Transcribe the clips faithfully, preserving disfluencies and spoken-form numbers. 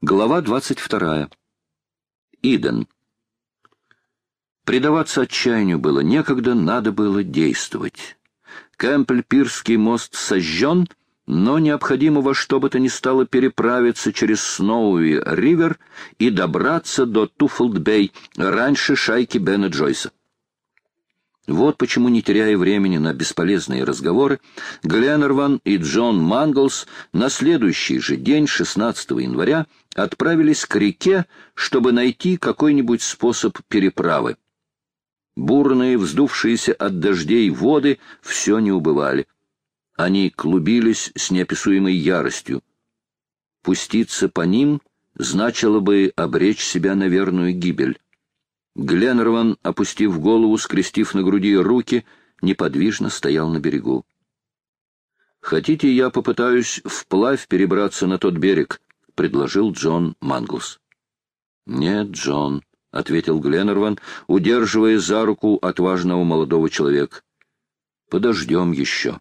Глава двадцать вторая. Иден. Предаваться отчаянию было некогда, надо было действовать. Кэмпбелл-Пирский мост сожжен, но необходимо во что бы то ни стало переправиться через Сноуи-Ривер и добраться до Туффолд-Бэй раньше шайки Бена Джойса. Вот почему, не теряя времени на бесполезные разговоры, Гленнерван и Джон Манглс на следующий же день, шестнадцатого января, отправились к реке, чтобы найти какой-нибудь способ переправы. Бурные, вздувшиеся от дождей воды все не убывали. Они клубились с неописуемой яростью. Пуститься по ним значило бы обречь себя на верную гибель. Гленнерван, опустив голову, скрестив на груди руки, неподвижно стоял на берегу. «Хотите, я попытаюсь вплавь перебраться на тот берег?» — предложил Джон Манглс. «Нет, Джон», — ответил Гленнерван, удерживая за руку отважного молодого человека. «Подождем еще».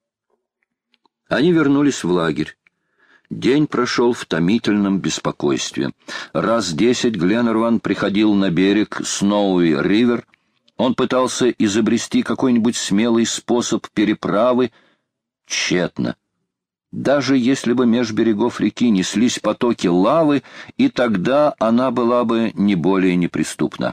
Они вернулись в лагерь. День прошел в томительном беспокойстве. Раз десять Гленнерван приходил на берег Сноуи-Ривер. Он пытался изобрести какой-нибудь смелый способ переправы. Тщетно. Даже если бы меж берегов реки неслись потоки лавы, и тогда она была бы не более неприступна.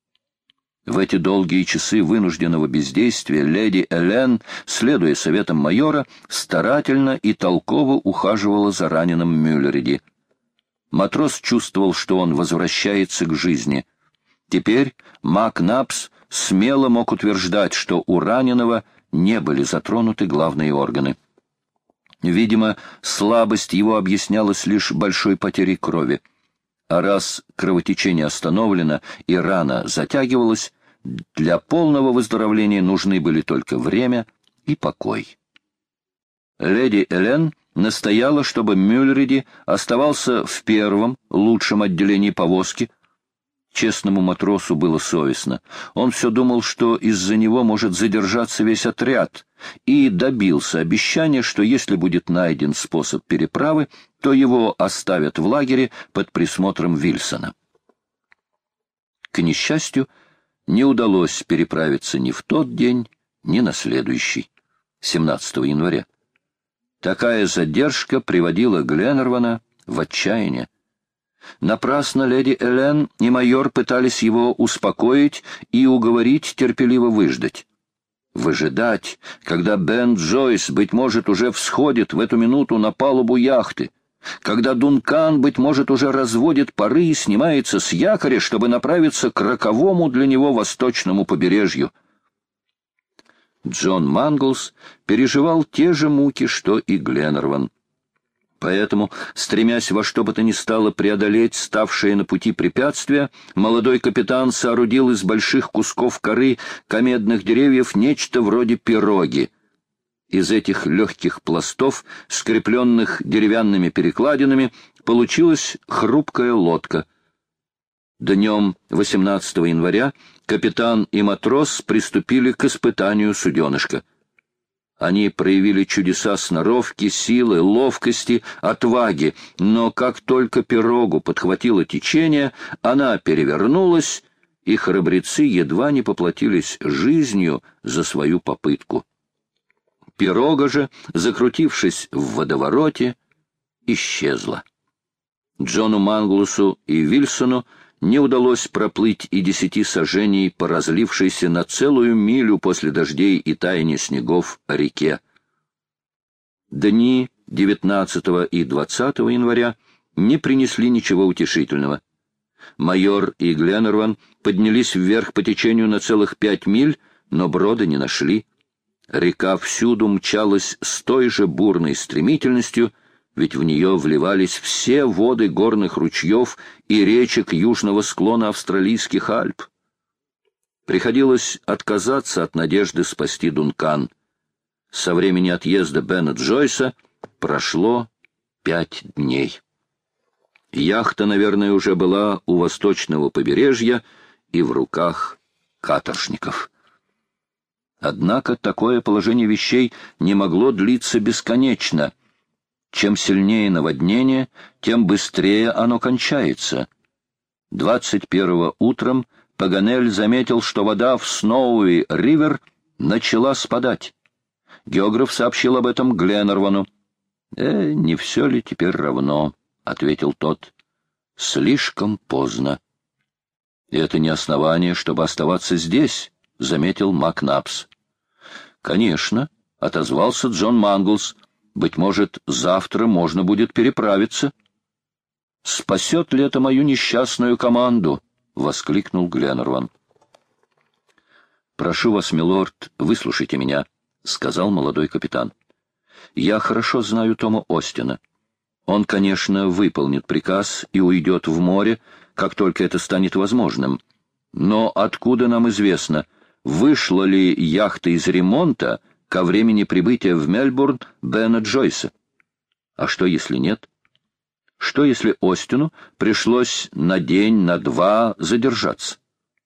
В эти долгие часы вынужденного бездействия леди Элен, следуя советам майора, старательно и толково ухаживала за раненым Мюллериди. Матрос чувствовал, что он возвращается к жизни. Теперь Макнапс смело мог утверждать, что у раненого не были затронуты главные органы. Видимо, слабость его объяснялась лишь большой потерей крови. А раз кровотечение остановлено и рана затягивалась, для полного выздоровления нужны были только время и покой. Леди Элен настояла, чтобы Мюллериди оставался в первом, лучшем отделении повозки. Честному матросу было совестно. Он все думал, что из-за него может задержаться весь отряд, и добился обещания, что если будет найден способ переправы, то его оставят в лагере под присмотром Вильсона. К несчастью, не удалось переправиться ни в тот день, ни на следующий, семнадцатого января. Такая задержка приводила Гленнервана в отчаяние. Напрасно леди Элен и майор пытались его успокоить и уговорить терпеливо выждать. Выжидать, когда Бен Джойс, быть может, уже всходит в эту минуту на палубу яхты, когда Дункан, быть может, уже разводит пары и снимается с якоря, чтобы направиться к роковому для него восточному побережью. Джон Манглс переживал те же муки, что и Гленнерван. Поэтому, стремясь во что бы то ни стало преодолеть ставшее на пути препятствия, молодой капитан соорудил из больших кусков коры комедных деревьев нечто вроде пироги. Из этих легких пластов, скрепленных деревянными перекладинами, получилась хрупкая лодка. Днем восемнадцатого января капитан и матрос приступили к испытанию суденышка. Они проявили чудеса сноровки, силы, ловкости, отваги, но как только пирогу подхватило течение, она перевернулась, и храбрецы едва не поплатились жизнью за свою попытку. Пирога же, закрутившись в водовороте, исчезла. Джону Манглсу и Вильсону не удалось проплыть и десяти саженей по разлившейся на целую милю после дождей и таяния снегов реке. Дни девятнадцатого и двадцатого января не принесли ничего утешительного. Майор и Гленнерван поднялись вверх по течению на целых пять миль, но брода не нашли. Река всюду мчалась с той же бурной стремительностью, ведь в нее вливались все воды горных ручьев и речек южного склона австралийских Альп. Приходилось отказаться от надежды спасти Дункан. Со времени отъезда Бена Джойса прошло пять дней. Яхта, наверное, уже была у восточного побережья и в руках каторжников. Однако такое положение вещей не могло длиться бесконечно. Чем сильнее наводнение, тем быстрее оно кончается. двадцать первого утром Паганель заметил, что вода в Сноуи-Ривер начала спадать. Географ сообщил об этом Гленнервану. «Э, не все ли теперь равно?» — ответил тот. «Слишком поздно». «И это не основание, чтобы оставаться здесь», — заметил Макнапс. «Конечно», — отозвался Джон Манглс. «Быть может, завтра можно будет переправиться». «Спасет ли это мою несчастную команду?» — воскликнул Гленнерван. «Прошу вас, милорд, выслушайте меня», — сказал молодой капитан. «Я хорошо знаю Тома Остина. Он, конечно, выполнит приказ и уйдет в море, как только это станет возможным. Но откуда нам известно, вышла ли яхта из ремонта ко времени прибытия в Мельбурн Бена Джойса? А что, если нет? Что, если Остину пришлось на день, на два задержаться?»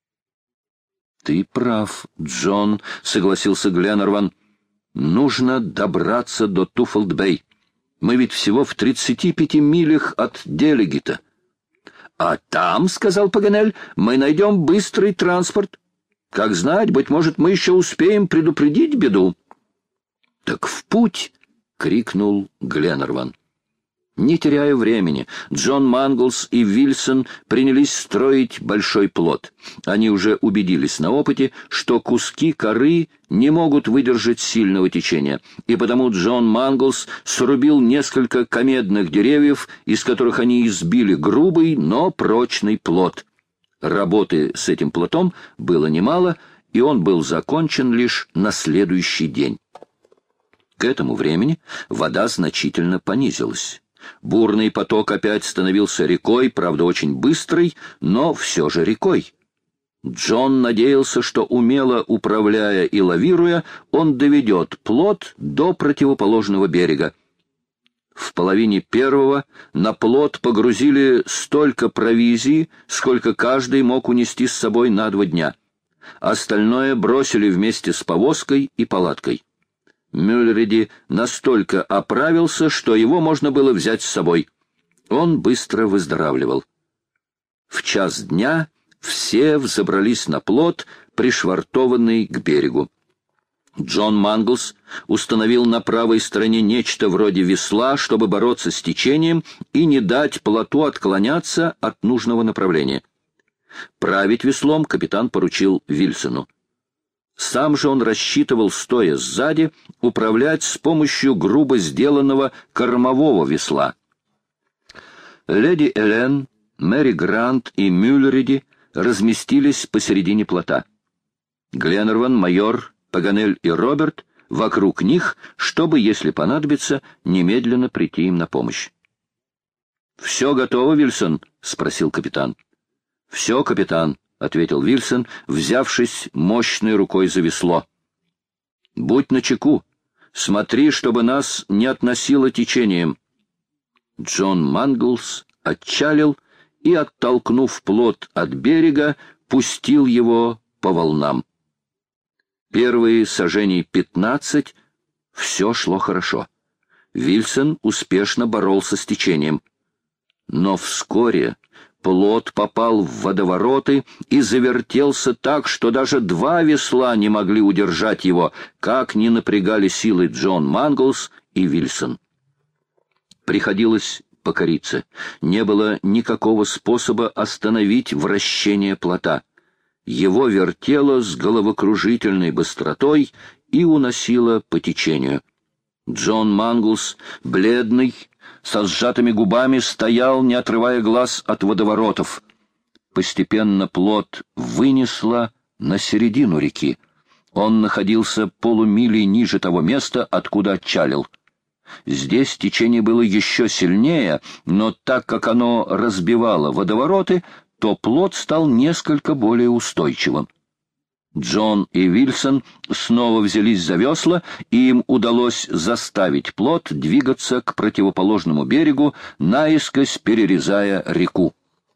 «Ты прав, Джон», — согласился Гленнерван. «Нужно добраться до Туффолд-Бэй. Мы ведь всего в тридцати пяти милях от Делегита». «А там, — сказал Паганель, — мы найдем быстрый транспорт. Как знать, быть может, мы еще успеем предупредить беду». «Так в путь!» — крикнул Гленнерван. Не теряя времени, Джон Манглс и Вильсон принялись строить большой плот. Они уже убедились на опыте, что куски коры не могут выдержать сильного течения, и потому Джон Манглс срубил несколько комедных деревьев, из которых они избили грубый, но прочный плот. Работы с этим плотом было немало, и он был закончен лишь на следующий день. К этому времени вода значительно понизилась. Бурный поток опять становился рекой, правда, очень быстрой, но все же рекой. Джон надеялся, что, умело управляя и лавируя, он доведет плот до противоположного берега. В половине первого на плот погрузили столько провизии, сколько каждый мог унести с собой на два дня. Остальное бросили вместе с повозкой и палаткой. Мюллериди настолько оправился, что его можно было взять с собой. Он быстро выздоравливал. В час дня все взобрались на плот, пришвартованный к берегу. Джон Манглс установил на правой стороне нечто вроде весла, чтобы бороться с течением и не дать плоту отклоняться от нужного направления. Править веслом капитан поручил Вильсону. Сам же он рассчитывал, стоя сзади, управлять с помощью грубо сделанного кормового весла. Леди Элен, Мэри Грант и Мюллериди разместились посередине плота. Гленнерван, майор, Паганель и Роберт вокруг них, чтобы, если понадобится, немедленно прийти им на помощь. «Все готово, Вильсон?» — спросил капитан. «Все, капитан», — ответил Вильсон, взявшись мощной рукой за весло. «Будь начеку. Смотри, чтобы нас не относило течением». Джон Манглс отчалил и, оттолкнув плот от берега, пустил его по волнам. Первые сажений пятнадцать все шло хорошо. Вильсон успешно боролся с течением. Но вскоре плот попал в водовороты и завертелся так, что даже два весла не могли удержать его, как ни напрягали силы Джон Манглс и Вильсон. Приходилось покориться. Не было никакого способа остановить вращение плота. Его вертело с головокружительной быстротой и уносило по течению. Джон Манглс, бледный, со сжатыми губами, стоял, не отрывая глаз от водоворотов. Постепенно плот вынесло на середину реки. Он находился полумили ниже того места, откуда отчалил. Здесь течение было еще сильнее, но так как оно разбивало водовороты, то плот стал несколько более устойчивым. Джон и Вильсон снова взялись за весла, и им удалось заставить плот двигаться к противоположному берегу, наискось перерезая реку.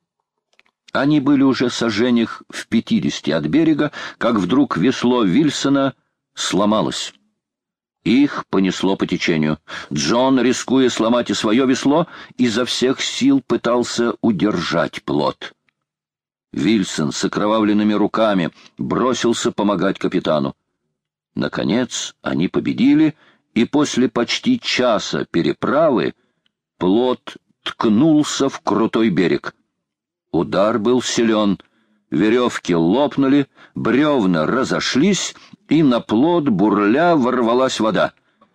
Они были уже саженях в пятидесяти от берега, как вдруг весло Вильсона сломалось. Их понесло по течению. Джон, рискуя сломать и свое весло, изо всех сил пытался удержать плот. Вильсон с окровавленными руками бросился помогать капитану. Наконец они победили, и после почти часа переправы плот ткнулся в крутой берег. Удар был силен, веревки лопнули, бревна разошлись, и на плот бурля ворвалась вода.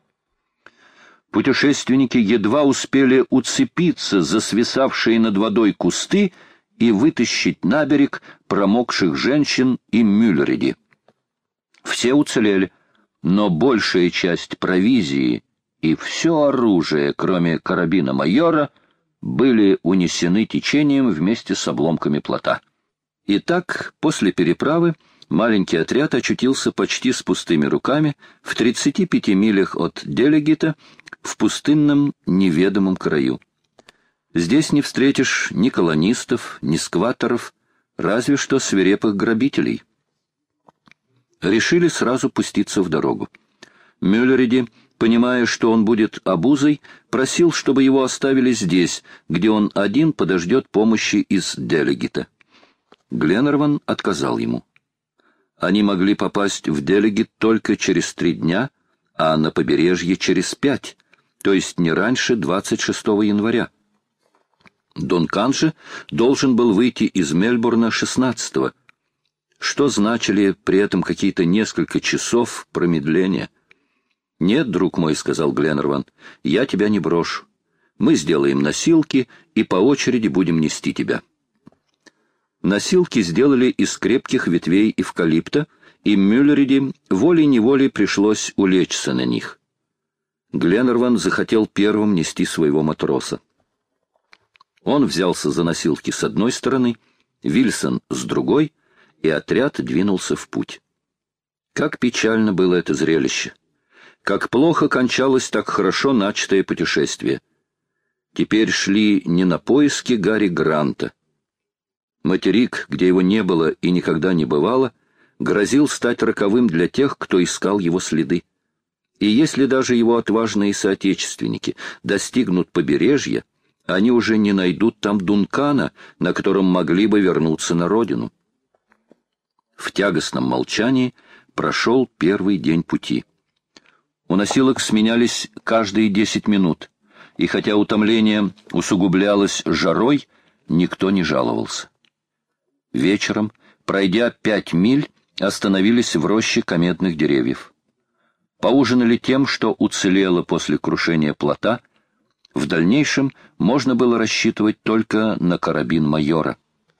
Путешественники едва успели уцепиться за свисавшие над водой кусты и вытащить на берег промокших женщин и Мюллериди. Все уцелели, но большая часть провизии и все оружие, кроме карабина майора, были унесены течением вместе с обломками плота. Итак, после переправы маленький отряд очутился почти с пустыми руками в тридцати пяти милях от Делегита в пустынном неведомом краю. Здесь не встретишь ни колонистов, ни скваттеров, разве что свирепых грабителей. Решили сразу пуститься в дорогу. Мюллериди, понимая, что он будет обузой, просил, чтобы его оставили здесь, где он один подождет помощи из Делегита. Гленнерван отказал ему. Они могли попасть в Делегит только через три дня, а на побережье через пять, то есть не раньше двадцать шестого января. Дункан же должен был выйти из Мельбурна шестнадцатого. Что значили при этом какие-то несколько часов промедления? «Нет, друг мой», — сказал Гленнерван, — «я тебя не брошу. Мы сделаем носилки и по очереди будем нести тебя». Носилки сделали из крепких ветвей эвкалипта, и Мюллериди волей-неволей пришлось улечься на них. Гленнерван захотел первым нести своего матроса. Он взялся за носилки с одной стороны, Вильсон с другой, и отряд двинулся в путь. Как печально было это зрелище! Как плохо кончалось так хорошо начатое путешествие! Теперь шли не на поиски Гарри Гранта. Материк, где его не было и никогда не бывало, грозил стать роковым для тех, кто искал его следы. И если даже его отважные соотечественники достигнут побережья, они уже не найдут там Дункана, на котором могли бы вернуться на родину. В тягостном молчании прошел первый день пути. У носилок сменялись каждые десять минут, и хотя утомление усугублялось жарой, никто не жаловался. Вечером, пройдя пять миль, остановились в роще кометных деревьев. Поужинали тем, что уцелело после крушения плота. В дальнейшем можно было рассчитывать только на карабин майора.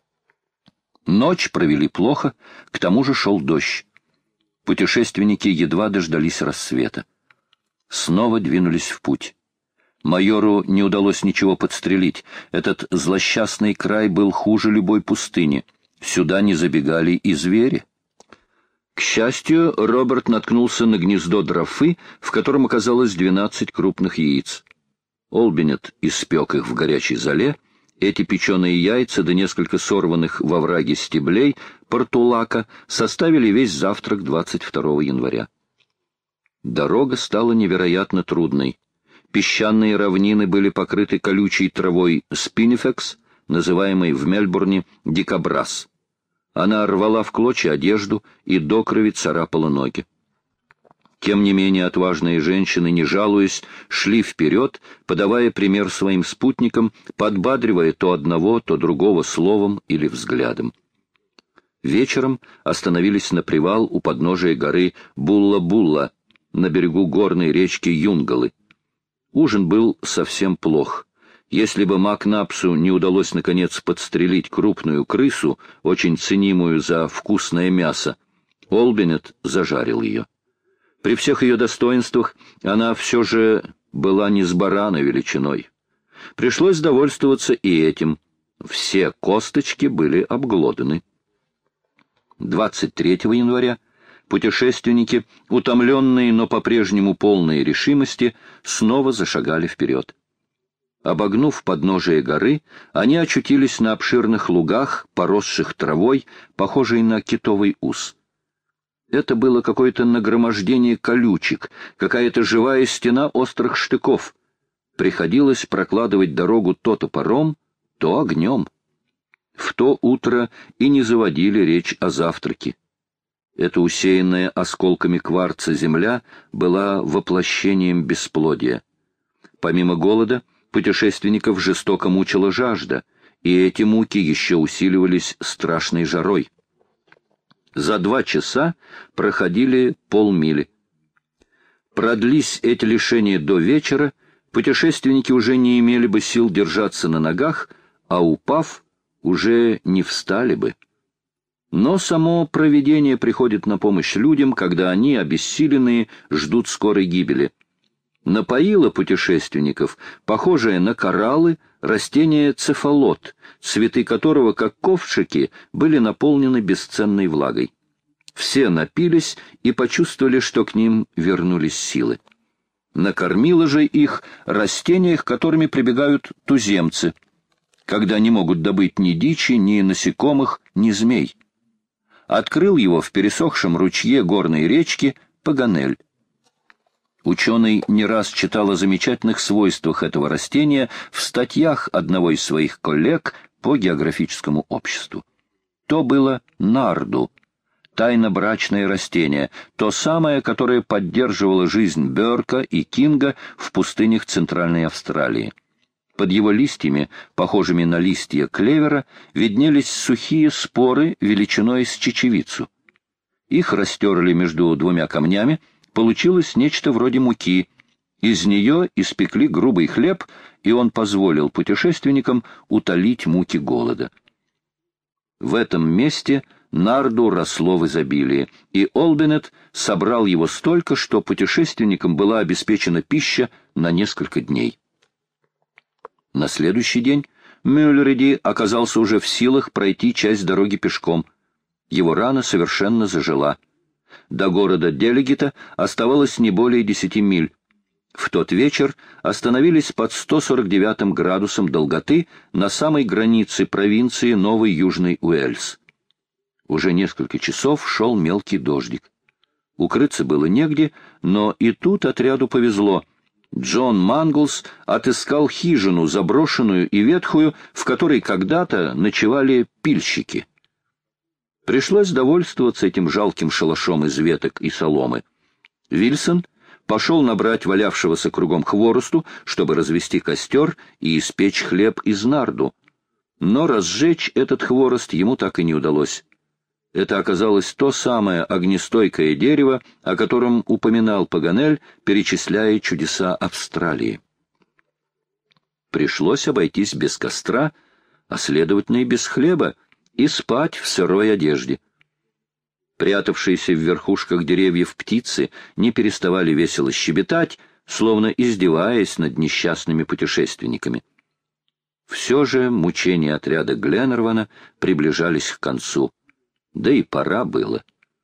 Ночь провели плохо, к тому же шел дождь. Путешественники едва дождались рассвета. Снова двинулись в путь. Майору не удалось ничего подстрелить. Этот злосчастный край был хуже любой пустыни. Сюда не забегали и звери. К счастью, Роберт наткнулся на гнездо дрофы, в котором оказалось двенадцать крупных яиц. Олбинет испек их в горячей золе. Эти печеные яйца, да несколько сорванных во враге стеблей портулака, составили весь завтрак двадцать второго января. Дорога стала невероятно трудной. Песчаные равнины были покрыты колючей травой спинифекс, называемой в Мельбурне дикобраз. Она рвала в клочья одежду и до крови царапала ноги. Тем не менее отважные женщины, не жалуясь, шли вперед, подавая пример своим спутникам, подбадривая то одного, то другого словом или взглядом. Вечером остановились на привал у подножия горы Булла-Булла, на берегу горной речки Юнгалы. Ужин был совсем плох. Если бы Макнапсу не удалось наконец подстрелить крупную крысу, очень ценимую за вкусное мясо, Олбинет зажарил ее. При всех ее достоинствах она все же была не с барана величиной. Пришлось довольствоваться и этим. Все косточки были обглоданы. двадцать третьего января путешественники, утомленные, но по-прежнему полные решимости, снова зашагали вперед. Обогнув подножие горы, они очутились на обширных лугах, поросших травой, похожей на китовый ус. Это было какое-то нагромождение колючек, какая-то живая стена острых штыков. Приходилось прокладывать дорогу то топором, то огнем. В то утро и не заводили речь о завтраке. Эта усеянная осколками кварца земля была воплощением бесплодия. Помимо голода, путешественников жестоко мучила жажда, и эти муки еще усиливались страшной жарой. За два часа проходили полмили. Продлись эти лишения до вечера, путешественники уже не имели бы сил держаться на ногах, а упав, уже не встали бы. Но само провидение приходит на помощь людям, когда они, обессиленные, ждут скорой гибели. Напоило путешественников, похожее на кораллы, растение цефалот, цветы которого, как ковшики, были наполнены бесценной влагой. Все напились и почувствовали, что к ним вернулись силы. Накормило же их растения, к которыми прибегают туземцы, когда не могут добыть ни дичи, ни насекомых, ни змей. Открыл его в пересохшем ручье горной речки Паганель. Ученый не раз читал о замечательных свойствах этого растения в статьях одного из своих коллег по географическому обществу. То было нарду, тайно-брачное растение, то самое, которое поддерживало жизнь Бёрка и Кинга в пустынях Центральной Австралии. Под его листьями, похожими на листья клевера, виднелись сухие споры величиной с чечевицу. Их растерли между двумя камнями, получилось нечто вроде муки. Из нее испекли грубый хлеб, и он позволил путешественникам утолить муки голода. В этом месте нарду росло в изобилии, и Олбинет собрал его столько, что путешественникам была обеспечена пища на несколько дней. На следующий день Мюллериди оказался уже в силах пройти часть дороги пешком. Его рана совершенно зажила. До города Делегита оставалось не более десяти миль. В тот вечер остановились под сто сорок девятым градусом долготы на самой границе провинции Новый Южный Уэльс. Уже несколько часов шел мелкий дождик. Укрыться было негде, но и тут отряду повезло. Джон Манглс отыскал хижину, заброшенную и ветхую, в которой когда-то ночевали пильщики. Пришлось довольствоваться этим жалким шалашом из веток и соломы. Вильсон пошел набрать валявшегося кругом хворосту, чтобы развести костер и испечь хлеб из нарду. Но разжечь этот хворост ему так и не удалось. Это оказалось то самое огнестойкое дерево, о котором упоминал Паганель, перечисляя чудеса Австралии. Пришлось обойтись без костра, а следовательно и без хлеба, и спать в сырой одежде. Прятавшиеся в верхушках деревьев птицы не переставали весело щебетать, словно издеваясь над несчастными путешественниками. Все же мучения отряда Гленнервана приближались к концу. Да и пора было.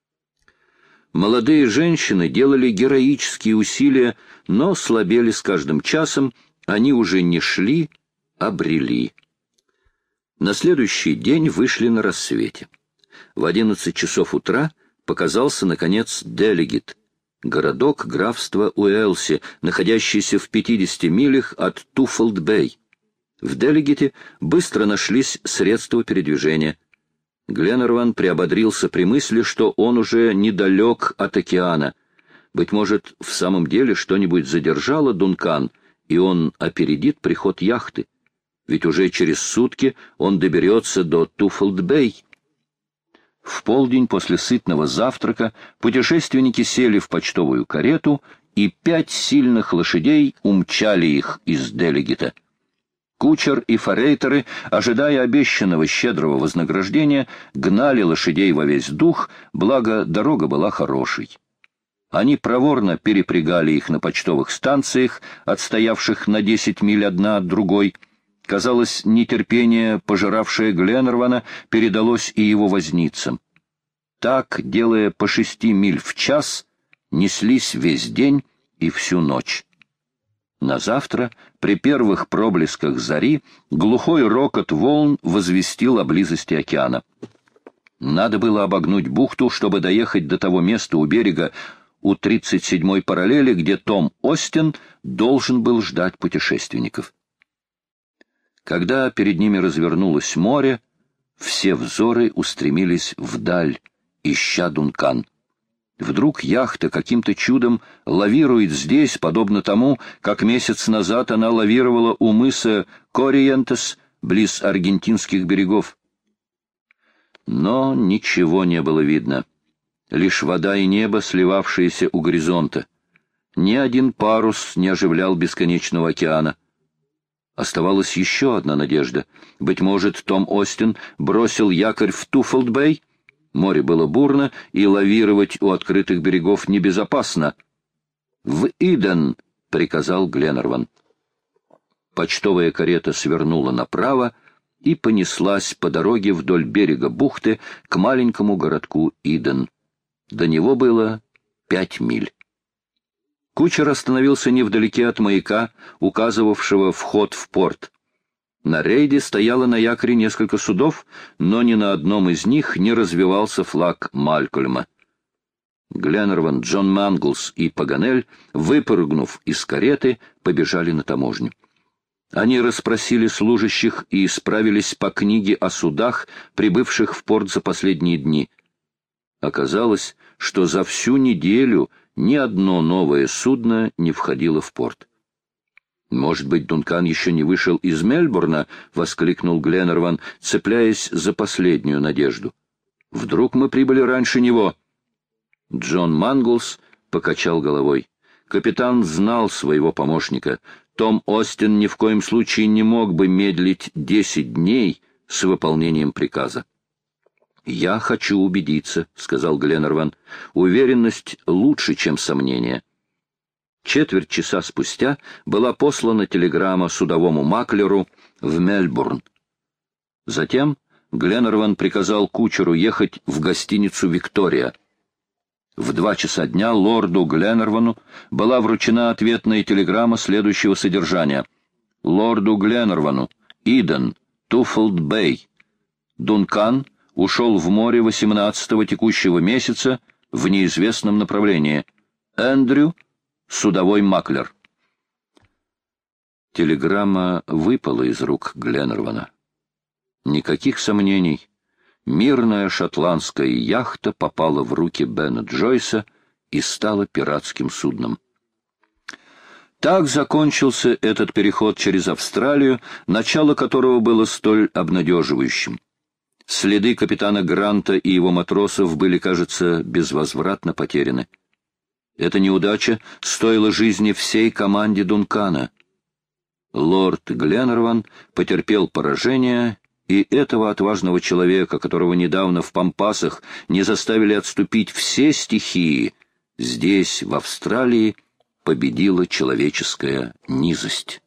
Молодые женщины делали героические усилия, но слабели с каждым часом, они уже не шли, а брели. На следующий день вышли на рассвете. В одиннадцать часов утра показался, наконец, Делегит, городок графства Уэлси, находящийся в пятидесяти милях от Туффолд-Бэй. В Делегите быстро нашлись средства передвижения. Гленнерван приободрился при мысли, что он уже недалек от океана. Быть может, в самом деле что-нибудь задержало Дункан, и он опередит приход яхты. Ведь уже через сутки он доберется до Туффолд-Бэй. В полдень после сытного завтрака путешественники сели в почтовую карету, и пять сильных лошадей умчали их из Делегита. Кучер и форейтеры, ожидая обещанного щедрого вознаграждения, гнали лошадей во весь дух, благо дорога была хорошей. Они проворно перепрягали их на почтовых станциях, отстоявших на десять миль одна от другой. Казалось, нетерпение, пожиравшее Гленнервана, передалось и его возницам. Так, делая по шести миль в час, неслись весь день и всю ночь. На завтра, при первых проблесках зари, глухой рокот волн возвестил о близости океана. Надо было обогнуть бухту, чтобы доехать до того места у берега у тридцать седьмой параллели, где Том Остин должен был ждать путешественников. Когда перед ними развернулось море, все взоры устремились вдаль, ища Дункан. Вдруг яхта каким-то чудом лавирует здесь, подобно тому, как месяц назад она лавировала у мыса Корриентес, близ аргентинских берегов. Но ничего не было видно. Лишь вода и небо, сливавшиеся у горизонта. Ни один парус не оживлял бесконечного океана. Оставалась еще одна надежда. Быть может, Том Остин бросил якорь в Туффолд-Бэй? Море было бурно, и лавировать у открытых берегов небезопасно. «В Иден!» — приказал Гленарван. Почтовая карета свернула направо и понеслась по дороге вдоль берега бухты к маленькому городку Иден. До него было пять миль. Кучер остановился невдалеке от маяка, указывавшего вход в порт. На рейде стояло на якоре несколько судов, но ни на одном из них не развевался флаг Малькольма. Гленарван, Джон Манглс и Паганель, выпрыгнув из кареты, побежали на таможню. Они расспросили служащих и справились по книге о судах, прибывших в порт за последние дни. Оказалось, что за всю неделю ни одно новое судно не входило в порт. «Может быть, Дункан еще не вышел из Мельбурна?» — воскликнул Гленарван, цепляясь за последнюю надежду. «Вдруг мы прибыли раньше него?» Джон Манглс покачал головой. Капитан знал своего помощника. Том Остин ни в коем случае не мог бы медлить десять дней с выполнением приказа. «Я хочу убедиться», — сказал Гленарван. «Уверенность лучше, чем сомнение». Четверть часа спустя была послана телеграмма судовому маклеру в Мельбурн. Затем Гленарван приказал кучеру ехать в гостиницу «Виктория». В два часа дня лорду Гленарвану была вручена ответная телеграмма следующего содержания. Лорду Гленарвану, Иден, Туффолд-Бэй. Дункан ушел в море восемнадцатого текущего месяца в неизвестном направлении. Эндрю, судовой маклер. Телеграмма выпала из рук Гленарвана. Никаких сомнений. Мирная шотландская яхта попала в руки Бена Джойса и стала пиратским судном. Так закончился этот переход через Австралию, начало которого было столь обнадеживающим. Следы капитана Гранта и его матросов были, кажется, безвозвратно потеряны. Эта неудача стоила жизни всей команде Дункана. Лорд Гленарван потерпел поражение, и этого отважного человека, которого недавно в Пампасах не заставили отступить все стихии, здесь, в Австралии, победила человеческая низость.